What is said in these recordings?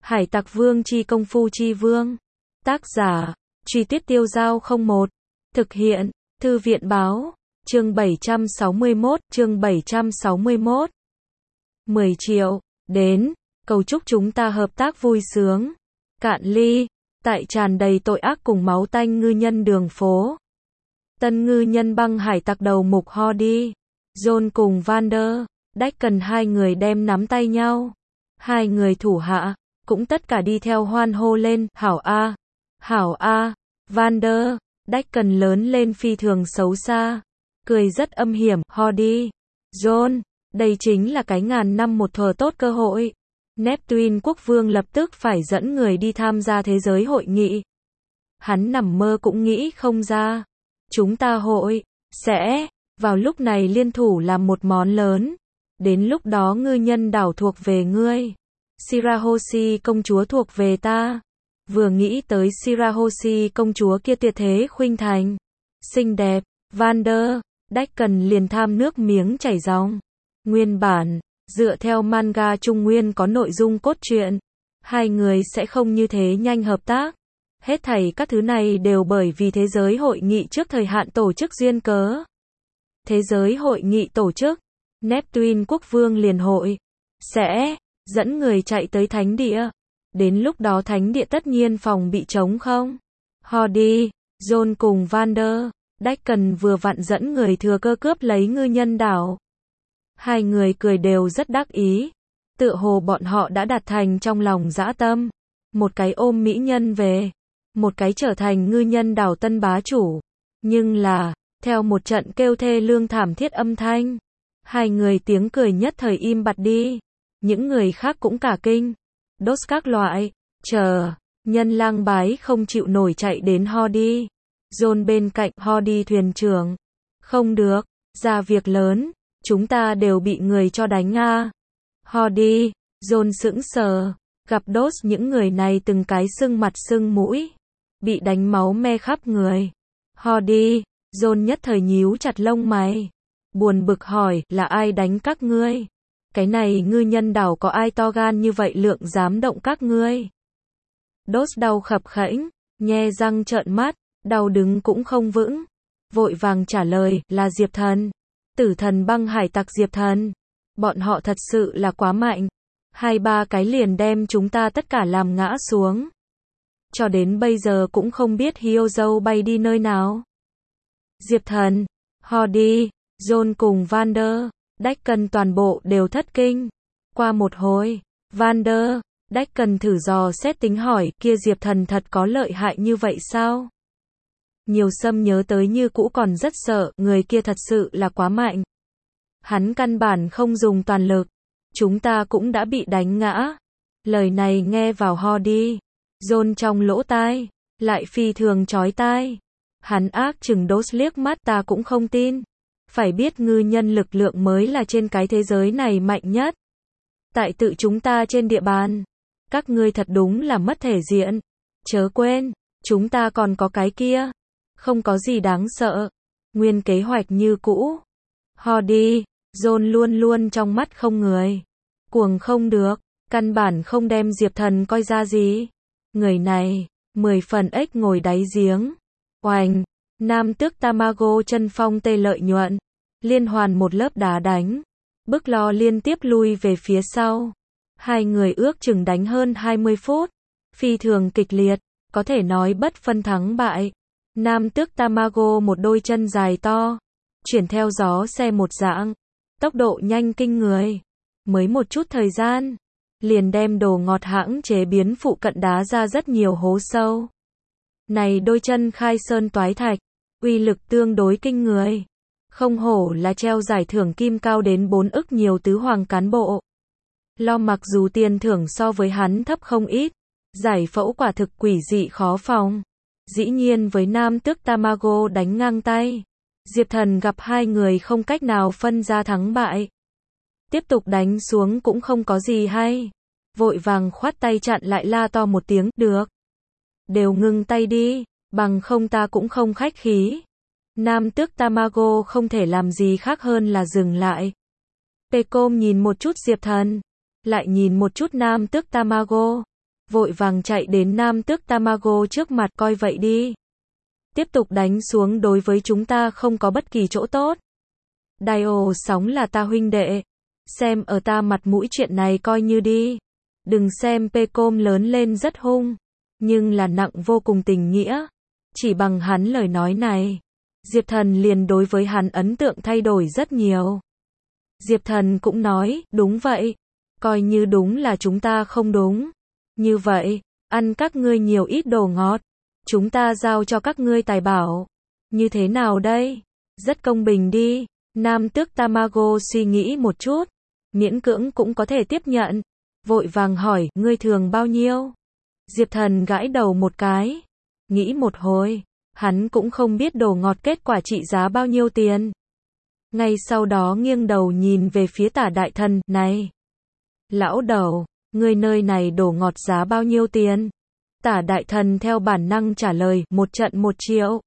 Hải Tặc Vương chi công phu chi vương. Tác giả, Truy Tuyết Tiêu Dao 01. Thực hiện, Thư viện báo, chương 761. 10 triệu, đến, cầu chúc chúng ta hợp tác vui sướng. Cạn ly, tại tràn đầy tội ác cùng máu tanh ngư nhân đường phố. Tân ngư nhân băng hải tặc đầu mục Hardy, John cùng Vander, Deacon hai người đem nắm tay nhau. Hai người thủ hạ, cũng tất cả đi theo hoan hô lên, hảo a, Vander, Deacon lớn lên phi thường xấu xa, cười rất âm hiểm, Hardy, John, đây chính là cái ngàn năm một thờ tốt cơ hội. Neptune quốc vương lập tức phải dẫn người đi tham gia thế giới hội nghị. Hắn nằm mơ cũng nghĩ không ra. Chúng ta sẽ, vào lúc này liên thủ làm một món lớn. Đến lúc đó ngư nhân đảo thuộc về ngươi. Shirahoshi công chúa thuộc về ta. Vừa nghĩ tới Shirahoshi công chúa kia tuyệt thế khuynh thành, xinh đẹp, Vander, Deacon liền tham nước miếng chảy ròng. Nguyên bản, dựa theo manga Trung Nguyên có nội dung cốt truyện, hai người sẽ không như thế nhanh hợp tác. Hết thảy các thứ này đều bởi vì thế giới hội nghị trước thời hạn tổ chức duyên cớ. Thế giới hội nghị tổ chức, Neptune quốc vương liền sẽ dẫn người chạy tới thánh địa. Đến lúc đó thánh địa tất nhiên phòng bị trống không. Hardy, John cùng Vander, Deacon vừa vặn dẫn người thừa cơ cướp lấy ngư nhân đảo. Hai người cười đều rất đắc ý. Tựa hồ bọn họ đã đạt thành trong lòng dã tâm. Một cái ôm mỹ nhân về. Một cái trở thành ngư nhân đảo tân bá chủ. Nhưng là, theo một trận kêu thê lương thảm thiết âm thanh, hai người tiếng cười nhất thời im bặt đi. Những người khác cũng cả kinh. Đốt các loại, nhân lang bái không chịu nổi chạy đến Hardy. John bên cạnh Hardy thuyền trưởng. Không được, ra việc lớn, chúng ta đều bị người cho đánh a. Hardy, John sững sờ, gặp đốt những người này từng cái sưng mặt sưng mũi, bị đánh máu me khắp người. Hardy, John nhất thời nhíu chặt lông mày, buồn bực hỏi, là ai đánh các ngươi? Cái này ngư nhân đảo có ai to gan như vậy lượng dám động các ngươi? Đốt đau khập khễnh, nhe răng trợn mắt, đau đứng cũng không vững. Vội vàng trả lời, là Diệp Thần. Tử thần băng hải tặc Diệp Thần. Bọn họ thật sự là quá mạnh. 2-3 cái liền đem chúng ta tất cả làm ngã xuống. Cho đến bây giờ cũng không biết Hyozo bay đi nơi nào. Diệp Thần, Hardy, John cùng Vander, Deacon toàn bộ đều thất kinh. Qua một hồi, Vander, Deacon thử dò xét tính hỏi, kia Diệp Thần thật có lợi hại như vậy sao? Nhiều Sâm nhớ tới như cũ còn rất sợ, người kia thật sự là quá mạnh. Hắn căn bản không dùng toàn lực. Chúng ta cũng đã bị đánh ngã. Lời này nghe vào Hardy, John trong lỗ tai, lại phi thường chói tai. Hắn ác chừng đốt liếc mắt, ta cũng không tin. Phải biết ngư nhân lực lượng mới là trên cái thế giới này mạnh nhất. Tại tự chúng ta trên địa bàn, các ngươi thật đúng là mất thể diện. Chớ quên, chúng ta còn có cái kia. Không có gì đáng sợ. Nguyên kế hoạch như cũ. Hardy, John luôn luôn trong mắt không người. Cuồng không được, căn bản không đem Diệp Thần coi ra gì. Người này, 10 phần ếch ngồi đáy giếng. Oành, nam tước Tamago chân phong tê lợi nhuận. Liên hoàn một lớp đá đánh. Bức lo liên tiếp lui về phía sau. Hai người ước chừng đánh hơn 20 phút. Phi thường kịch liệt, có thể nói bất phân thắng bại. Nam tước Tamago một đôi chân dài to, chuyển theo gió xe một dạng, tốc độ nhanh kinh người. Mới một chút thời gian, liền đem đồ ngọt hãng chế biến phụ cận đá ra rất nhiều hố sâu. Này đôi chân khai sơn toái thạch, uy lực tương đối kinh người. Không hổ là treo giải thưởng kim cao đến 4 ức nhiều tứ hoàng cán bộ. Lo mặc dù tiền thưởng so với hắn thấp không ít, giải phẫu quả thực quỷ dị khó phòng. Dĩ nhiên với nam tước Tamago đánh ngang tay. Diệp Thần gặp hai người không cách nào phân ra thắng bại. Tiếp tục đánh xuống cũng không có gì hay. Vội vàng khoát tay chặn lại, la to một tiếng, được. Đều ngừng tay đi, bằng không ta cũng không khách khí. Nam tước Tamago không thể làm gì khác hơn là dừng lại. Pecom nhìn một chút Diệp Thần, lại nhìn một chút nam tước Tamago. vội vàng chạy đến Nam Tước Tamago trước mặt, coi vậy đi. Tiếp tục đánh xuống đối với chúng ta không có bất kỳ chỗ tốt. Dio sóng là ta huynh đệ. Xem ở ta mặt mũi chuyện này coi như đi. Đừng xem Pecom lớn lên rất hung, nhưng là nặng vô cùng tình nghĩa. Chỉ bằng hắn lời nói này, Diệp Thần liền đối với hắn ấn tượng thay đổi rất nhiều. Diệp Thần cũng nói, đúng vậy. Coi như đúng là chúng ta không đúng. Như vậy, ăn các ngươi nhiều ít đồ ngọt. Chúng ta giao cho các ngươi tài bảo. Như thế nào đây? Rất công bình đi. Nam Tước Tamago suy nghĩ một chút. Miễn cưỡng cũng có thể tiếp nhận. Vội vàng hỏi, ngươi thường bao nhiêu? Diệp Thần gãi đầu một cái. Nghĩ một hồi. Hắn cũng không biết đồ ngọt kết quả trị giá bao nhiêu tiền. Ngay sau đó nghiêng đầu nhìn về phía Tả Đại Thần, này. Lão đầu, ngươi nơi này đồ ngọt giá bao nhiêu tiền? Tả Đại Thần theo bản năng trả lời, 1 trận 1 triệu.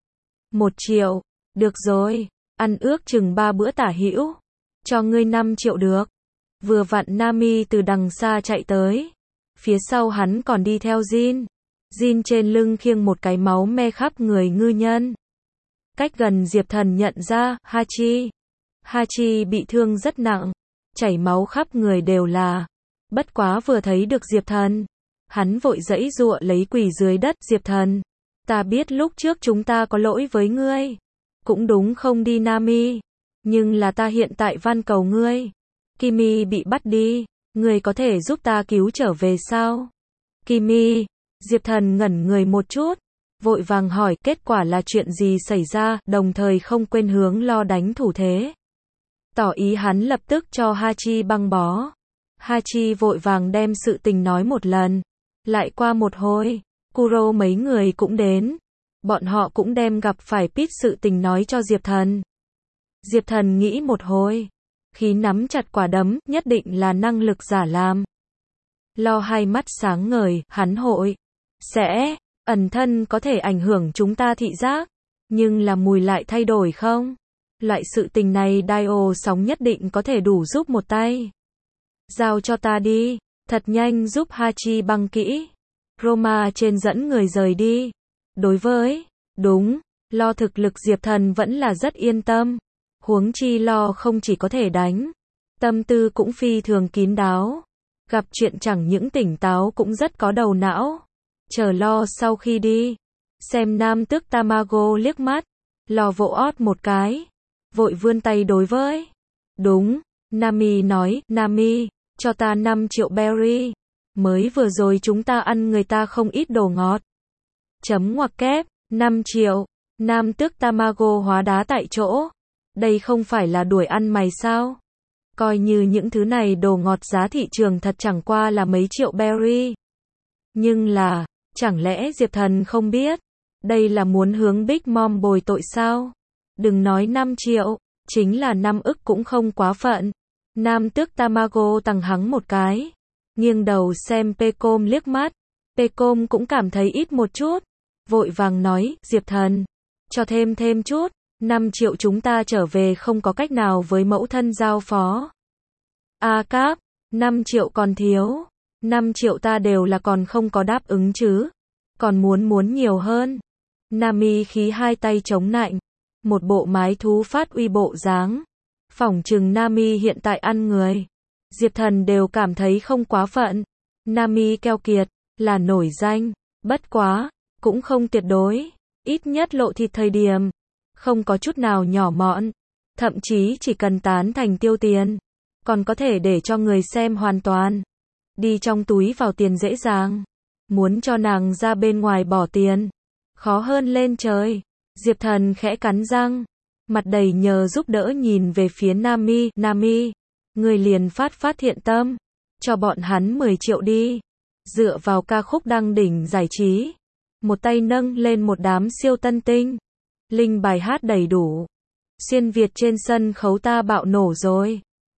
1 triệu, được rồi, ăn ước chừng 3 bữa tả hữu. Cho ngươi 5 triệu được. Vừa vặn Nami từ đằng xa chạy tới. Phía sau hắn còn đi theo Jin. Jin trên lưng khiêng một cái máu me khắp người ngư nhân. Cách gần Diệp Thần nhận ra, Hachi. Hachi bị thương rất nặng. Chảy máu khắp người đều là. Bất quá vừa thấy được Diệp Thần. Hắn vội giãy giụa lấy quỳ dưới đất. Diệp Thần, ta biết lúc trước chúng ta có lỗi với ngươi. Cũng đúng không đi Nami. Nhưng là ta hiện tại van cầu ngươi. Kimi bị bắt đi. Ngươi có thể giúp ta cứu trở về sao? Kimi. Diệp Thần ngẩn người một chút. Vội vàng hỏi kết quả là chuyện gì xảy ra. Đồng thời không quên hướng lo đánh thủ thế. Tỏ ý hắn lập tức cho Hachi băng bó. Hachi vội vàng đem sự tình nói một lần. Lại qua một hồi, Kuro mấy người cũng đến. Bọn họ cũng đem gặp phải Pit sự tình nói cho Diệp Thần. Diệp Thần nghĩ một hồi. Khi nắm chặt quả đấm, nhất định là năng lực giả làm. Lo hai mắt sáng ngời, hắn hội. Sẽ, ẩn thân có thể ảnh hưởng chúng ta thị giác. Nhưng là mùi lại thay đổi không? Loại sự tình này Dio sóng nhất định có thể đủ giúp một tay. Giao cho ta đi. Thật nhanh giúp Hachi băng kỹ. Roma trên dẫn người rời đi. Đối với, đúng, lo thực lực Diệp Thần vẫn là rất yên tâm. Huống chi lo không chỉ có thể đánh. Tâm tư cũng phi thường kín đáo. Gặp chuyện chẳng những tỉnh táo cũng rất có đầu não. Chờ lo sau khi đi. Xem Nam Tước Tamago liếc mắt. Lo vỗ ót một cái. Vội vươn tay đối với. Đúng, Nami nói, Nami. Cho ta 5 triệu berry. Mới vừa rồi chúng ta ăn người ta không ít đồ ngọt. Chấm ngoặc kép, 5 triệu. Nam Tước Tamago hóa đá tại chỗ. Đây không phải là đuổi ăn mày sao? Coi như những thứ này đồ ngọt giá thị trường thật chẳng qua là mấy triệu berry. Nhưng là, chẳng lẽ Diệp Thần không biết? Đây là muốn hướng Big Mom bồi tội sao? Đừng nói 5 triệu, chính là 5 ức cũng không quá phận. Nam Tước Tamago tằng hắng một cái. Nghiêng đầu xem Pecom liếc mắt. Pecom cũng cảm thấy ít một chút. Vội vàng nói, Diệp Thần. Cho thêm chút. 5 triệu chúng ta trở về không có cách nào với mẫu thân giao phó. Cáp, 5 triệu còn thiếu. 5 triệu ta đều là còn không có đáp ứng chứ. Còn muốn nhiều hơn. Nami khí hai tay chống nạnh. Một bộ mái thú phát uy bộ dáng. Phỏng chừng Nami hiện tại ăn người. Diệp Thần đều cảm thấy không quá phận. Nami keo kiệt, là nổi danh. Bất quá, cũng không tuyệt đối. Ít nhất lộ thịt thời điểm. Không có chút nào nhỏ mọn. Thậm chí chỉ cần tán thành tiêu tiền. Còn có thể để cho người xem hoàn toàn. Đi trong túi vào tiền dễ dàng. Muốn cho nàng ra bên ngoài bỏ tiền. Khó hơn lên trời. Diệp Thần khẽ cắn răng. Mặt đầy nhờ giúp đỡ nhìn về phía Nami. Nami, người liền phát thiện tâm. Cho bọn hắn 10 triệu đi. Dựa vào ca khúc đăng đỉnh giải trí. Một tay nâng lên một đám siêu tân tinh. Linh bài hát đầy đủ. Xuyên Việt trên sân khấu ta bạo nổ rồi.